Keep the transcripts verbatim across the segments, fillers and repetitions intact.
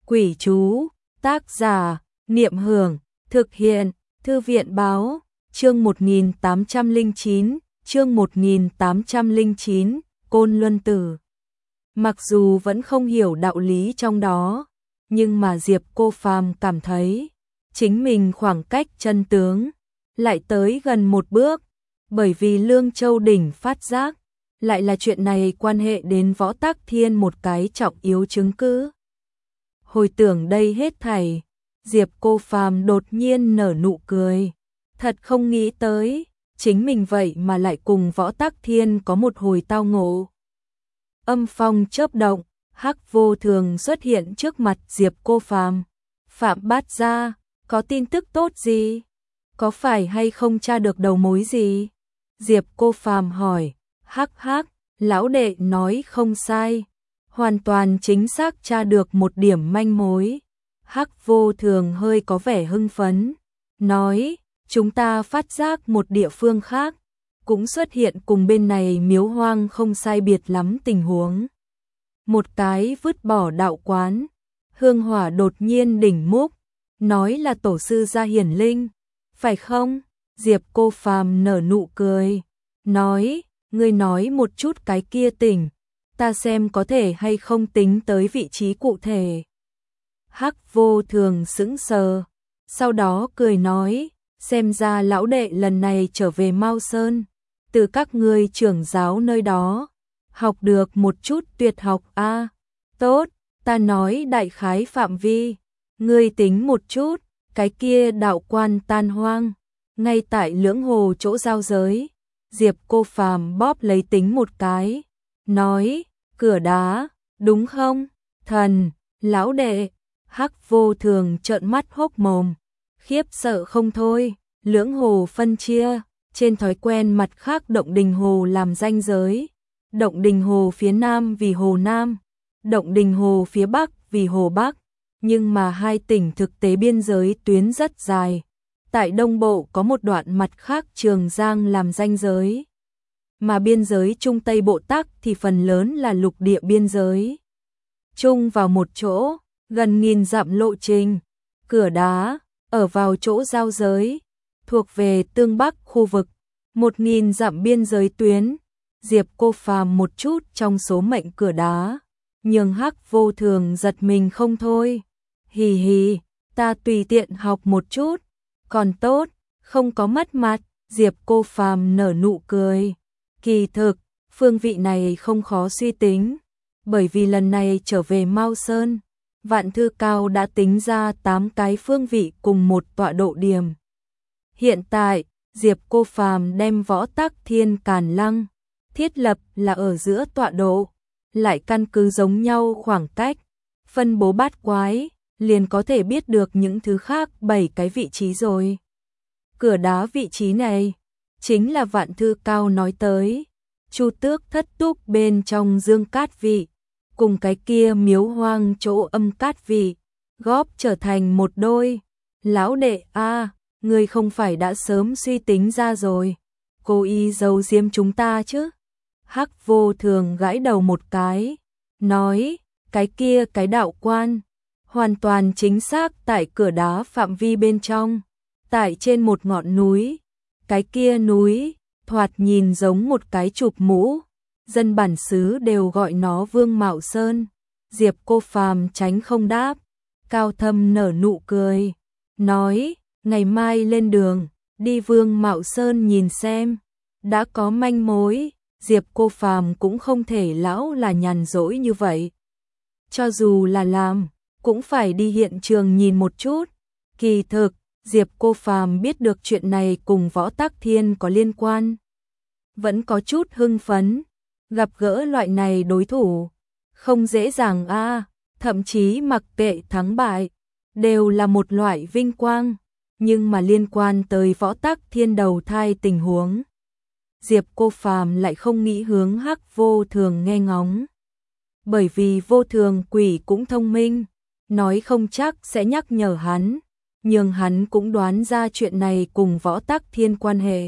Quỷ chú, tác giả, Niệm Hưởng, thực hiện, Thư viện báo, chương một nghìn tám trăm lẻ chín, chương một nghìn tám trăm lẻ chín, Côn Luân Tử. Mặc dù vẫn không hiểu đạo lý trong đó, nhưng mà Diệp Cô Phàm cảm thấy chính mình khoảng cách chân tướng lại tới gần một bước, bởi vì Lương Châu đỉnh phát giác, lại là chuyện này quan hệ đến Võ Tắc Thiên một cái trọng yếu chứng cứ. Hồi tưởng đây hết thảy, Diệp Cô Phàm đột nhiên nở nụ cười, thật không nghĩ tới, chính mình vậy mà lại cùng Võ Tắc Thiên có một hồi tao ngộ. Âm phong chớp động, Hắc Vô Thường xuất hiện trước mặt Diệp Cô Phàm. Phạm Bát Gia, có tin tức tốt gì? Có phải hay không tra được đầu mối gì? Diệp Cô Phàm hỏi. Hắc hắc, lão đệ nói không sai, hoàn toàn chính xác tra được một điểm manh mối. Hắc Vô Thường hơi có vẻ hưng phấn, nói, chúng ta phát giác một địa phương khác, cũng xuất hiện cùng bên này miếu hoang không sai biệt lắm tình huống. Một cái vứt bỏ đạo quán, hương hỏa đột nhiên đỉnh múc, nói là tổ sư gia hiển linh, phải không? Diệp Cô Phàm nở nụ cười, nói, ngươi nói một chút cái kia tỉnh, ta xem có thể hay không tính tới vị trí cụ thể. Hắc Vô Thường sững sờ, sau đó cười nói, xem ra lão đệ lần này trở về Mao Sơn, từ các ngươi trưởng giáo nơi đó, học được một chút tuyệt học a. À, tốt, ta nói đại khái phạm vi, ngươi tính một chút, cái kia đạo quan tan hoang, ngay tại Lưỡng Hồ chỗ giao giới. Diệp Cô Phàm bóp lấy tính một cái, nói, cửa đá, đúng không? Thần, lão đệ. Hắc Vô Thường trợn mắt hốc mồm, khiếp sợ không thôi. Lưỡng Hồ phân chia, trên thói quen mặt khác Động Đình Hồ làm ranh giới. Động Đình Hồ phía Nam vì Hồ Nam, Động Đình Hồ phía Bắc vì Hồ Bắc, nhưng mà hai tỉnh thực tế biên giới tuyến rất dài. Tại Đông Bộ có một đoạn mặt khác Trường Giang làm ranh giới, mà biên giới Trung Tây Bộ Tắc thì phần lớn là lục địa biên giới. Chung vào một chỗ, gần nghìn dặm lộ trình, cửa đá, ở vào chỗ giao giới, thuộc về Tương Bắc khu vực, một nghìn dặm biên giới tuyến. Diệp Cô Phàm một chút trong số mệnh cửa đá, nhưng Hắc Vô Thường giật mình không thôi. Hì hì, ta tùy tiện học một chút, còn tốt, không có mất mặt. Diệp Cô Phàm nở nụ cười. Kỳ thực, phương vị này không khó suy tính, bởi vì lần này trở về Mao Sơn, Vạn Thư Cao đã tính ra tám cái phương vị cùng một tọa độ điểm. Hiện tại, Diệp Cô Phàm đem Võ Tắc Thiên Càn Lăng thiết lập là ở giữa tọa độ, lại căn cứ giống nhau khoảng cách, phân bố bát quái, liền có thể biết được những thứ khác bảy cái vị trí rồi. Cửa đá vị trí này, chính là Vạn Thư Cao nói tới, Chu Tước Thất Túc bên trong Dương Cát vị, cùng cái kia miếu hoang chỗ Âm Cát vị, góp trở thành một đôi. Lão đệ a, à, ngươi không phải đã sớm suy tính ra rồi, cố ý giấu giếm chúng ta chứ? Hắc Vô Thường gãi đầu một cái, nói, cái kia cái đạo quan, hoàn toàn chính xác tại cửa đá phạm vi bên trong, tại trên một ngọn núi, cái kia núi, thoạt nhìn giống một cái chụp mũ, dân bản xứ đều gọi nó Vương Mạo Sơn. Diệp Cô Phàm tránh không đáp, Cao Thâm nở nụ cười, nói, ngày mai lên đường, đi Vương Mạo Sơn nhìn xem, đã có manh mối. Diệp Cô Phàm cũng không thể lão là nhàn rỗi như vậy. Cho dù là làm, cũng phải đi hiện trường nhìn một chút. Kỳ thực, Diệp Cô Phàm biết được chuyện này cùng Võ Tắc Thiên có liên quan, vẫn có chút hưng phấn. Gặp gỡ loại này đối thủ, không dễ dàng a, à, thậm chí mặc kệ thắng bại, đều là một loại vinh quang. Nhưng mà liên quan tới Võ Tắc Thiên đầu thai tình huống, Diệp Cô Phàm lại không nghĩ hướng Hắc Vô Thường nghe ngóng. Bởi vì Vô Thường quỷ cũng thông minh, nói không chắc sẽ nhắc nhở hắn, nhưng hắn cũng đoán ra chuyện này cùng Võ Tắc Thiên quan hệ.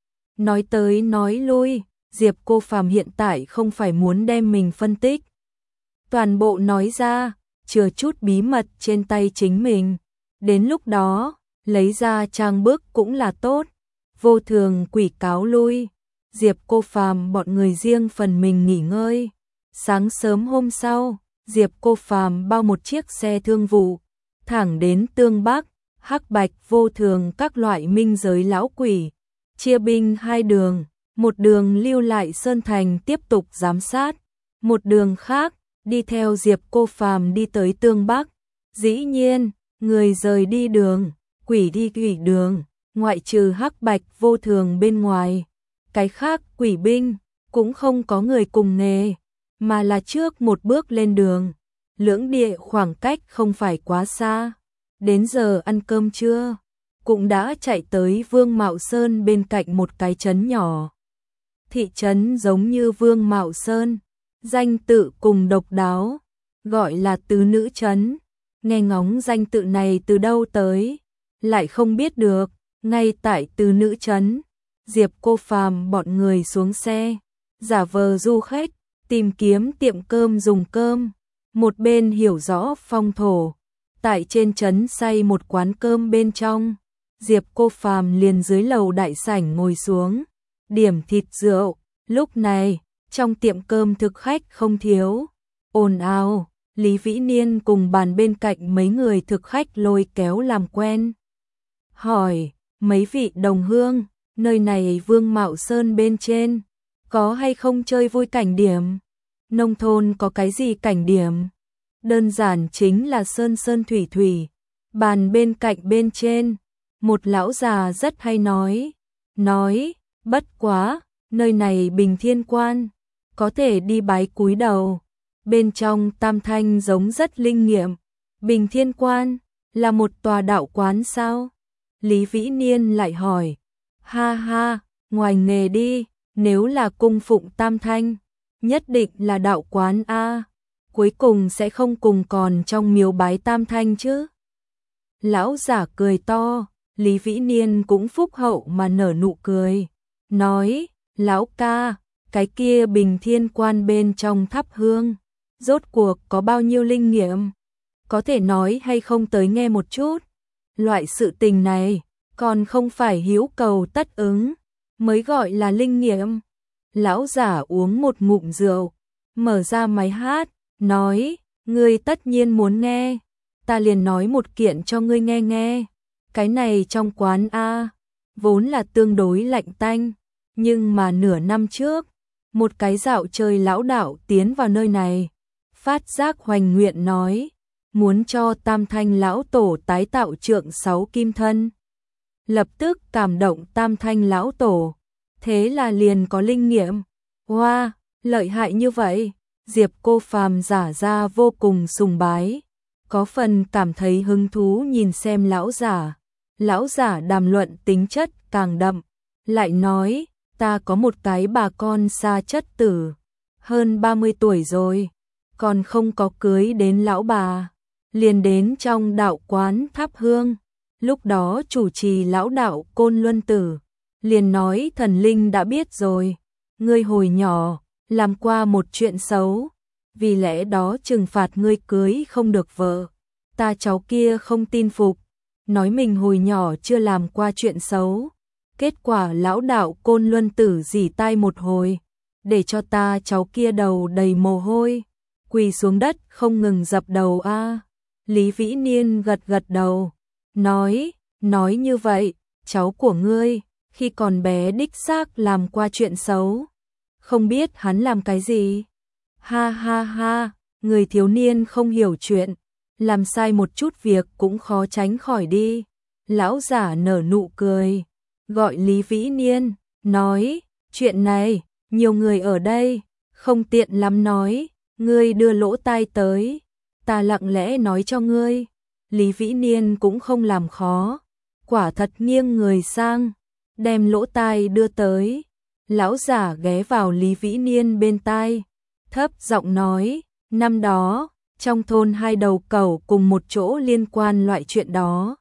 Nói tới nói lui, Diệp Cô Phàm hiện tại không phải muốn đem mình phân tích toàn bộ nói ra, chừa chút bí mật trên tay chính mình. Đến lúc đó, lấy ra trang bức cũng là tốt. Vô Thường quỷ cáo lui, Diệp Cô Phàm bọn người riêng phần mình nghỉ ngơi. Sáng sớm hôm sau, Diệp Cô Phàm bao một chiếc xe thương vụ, thẳng đến Tương Bắc, Hắc Bạch Vô Thường các loại minh giới lão quỷ, chia binh hai đường, một đường lưu lại Sơn Thành tiếp tục giám sát, một đường khác đi theo Diệp Cô Phàm đi tới Tương Bắc. Dĩ nhiên, người rời đi đường, quỷ đi quỷ đường, ngoại trừ Hắc Bạch Vô Thường bên ngoài, cái khác quỷ binh cũng không có người cùng nghề, mà là trước một bước lên đường. Lưỡng địa khoảng cách không phải quá xa. Đến giờ ăn cơm trưa, cũng đã chạy tới Vương Mạo Sơn bên cạnh một cái trấn nhỏ. Thị trấn giống như Vương Mạo Sơn, danh tự cùng độc đáo, gọi là Tứ Nữ Trấn. Nghe ngóng danh tự này từ đâu tới, lại không biết được. Ngay tại Tứ Nữ Trấn, Diệp Cô Phàm bọn người xuống xe, giả vờ du khách, tìm kiếm tiệm cơm dùng cơm. Một bên hiểu rõ phong thổ, tại trên trấn xây một quán cơm bên trong. Diệp Cô Phàm liền dưới lầu đại sảnh ngồi xuống, điểm thịt rượu. Lúc này, trong tiệm cơm thực khách không thiếu, ồn ào. Lý Vĩ Niên cùng bàn bên cạnh mấy người thực khách lôi kéo làm quen. Hỏi, mấy vị đồng hương, nơi này Vương Mạo Sơn bên trên, có hay không chơi vui cảnh điểm? Nông thôn có cái gì cảnh điểm? Đơn giản chính là sơn sơn thủy thủy. Bàn bên cạnh bên trên, một lão già rất hay nói, nói, bất quá, nơi này Bình Thiên Quan, có thể đi bái cúi đầu. Bên trong tam thanh giống rất linh nghiệm. Bình Thiên Quan là một tòa đạo quán sao? Lý Vĩ Niên lại hỏi. Ha ha, ngoài nghề đi, nếu là cung phụng tam thanh, nhất định là đạo quán a. Cuối cùng sẽ không cùng còn trong miếu bái tam thanh chứ? Lão giả cười to, Lý Vĩ Niên cũng phúc hậu mà nở nụ cười, nói, lão ca, cái kia Bình Thiên Quan bên trong thắp hương, rốt cuộc có bao nhiêu linh nghiệm? Có thể nói hay không tới nghe một chút? Loại sự tình này, còn không phải hiếu cầu tất ứng, mới gọi là linh nghiệm. Lão giả uống một ngụm rượu, mở ra máy hát, nói, ngươi tất nhiên muốn nghe, ta liền nói một kiện cho ngươi nghe nghe. Cái này trong quán A, vốn là tương đối lạnh tanh, nhưng mà nửa năm trước, một cái dạo chơi lão đạo tiến vào nơi này, phát giác hoành nguyện nói, muốn cho tam thanh lão tổ tái tạo trượng sáu kim thân. Lập tức cảm động tam thanh lão tổ, thế là liền có linh nghiệm. Hoa, wow, lợi hại như vậy. Diệp Cô Phàm giả ra vô cùng sùng bái, có phần cảm thấy hứng thú nhìn xem lão giả. Lão giả đàm luận tính chất càng đậm, lại nói, ta có một cái bà con xa chất tử, hơn ba mươi tuổi rồi, còn không có cưới đến lão bà, liền đến trong đạo quán thắp hương. Lúc đó chủ trì lão đạo Côn Luân Tử, liền nói thần linh đã biết rồi, ngươi hồi nhỏ làm qua một chuyện xấu, vì lẽ đó trừng phạt ngươi cưới không được vợ. Ta cháu kia không tin phục, nói mình hồi nhỏ chưa làm qua chuyện xấu. Kết quả lão đạo Côn Luân Tử rỉ tai một hồi, để cho ta cháu kia đầu đầy mồ hôi, quỳ xuống đất không ngừng dập đầu a. À. Lý Vĩ Niên gật gật đầu, nói, nói như vậy, cháu của ngươi, khi còn bé đích xác làm qua chuyện xấu. Không biết hắn làm cái gì? Ha ha ha, người thiếu niên không hiểu chuyện, làm sai một chút việc cũng khó tránh khỏi đi. Lão giả nở nụ cười, gọi Lý Vĩ Niên, nói, chuyện này, nhiều người ở đây, không tiện lắm nói, ngươi đưa lỗ tai tới, ta lặng lẽ nói cho ngươi. Lý Vĩ Niên cũng không làm khó, quả thật nghiêng người sang, đem lỗ tai đưa tới. Lão giả ghé vào Lý Vĩ Niên bên tai, thấp giọng nói, năm đó, trong thôn hai đầu cẩu cùng một chỗ liên quan loại chuyện đó,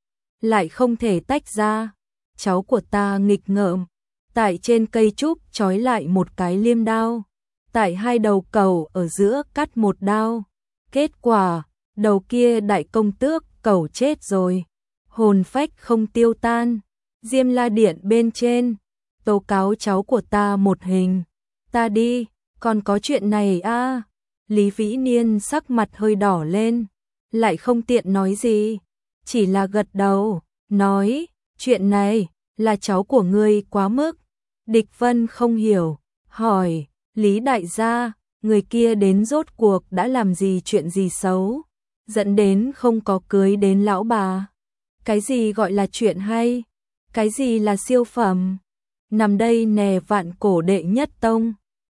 lại không thể tách ra. Cháu của ta nghịch ngợm, tại trên cây trúc trói lại một cái liêm đao, tại hai đầu cẩu ở giữa cắt một đao. Kết quả, đầu kia đại công tước, cẩu chết rồi. Hồn phách không tiêu tan. Diêm La Điện bên trên, tố cáo cháu của ta một hình. Ta đi, còn có chuyện này a à? Lý Vĩ Niên sắc mặt hơi đỏ lên, lại không tiện nói gì, chỉ là gật đầu, nói, chuyện này, là cháu của ngươi quá mức. Địch Vân không hiểu, hỏi, Lý đại gia, người kia đến rốt cuộc đã làm gì chuyện gì xấu, dẫn đến không có cưới đến lão bà. Cái gì gọi là chuyện hay? Cái gì là siêu phẩm? Nằm đây nè vạn cổ đệ nhất tông.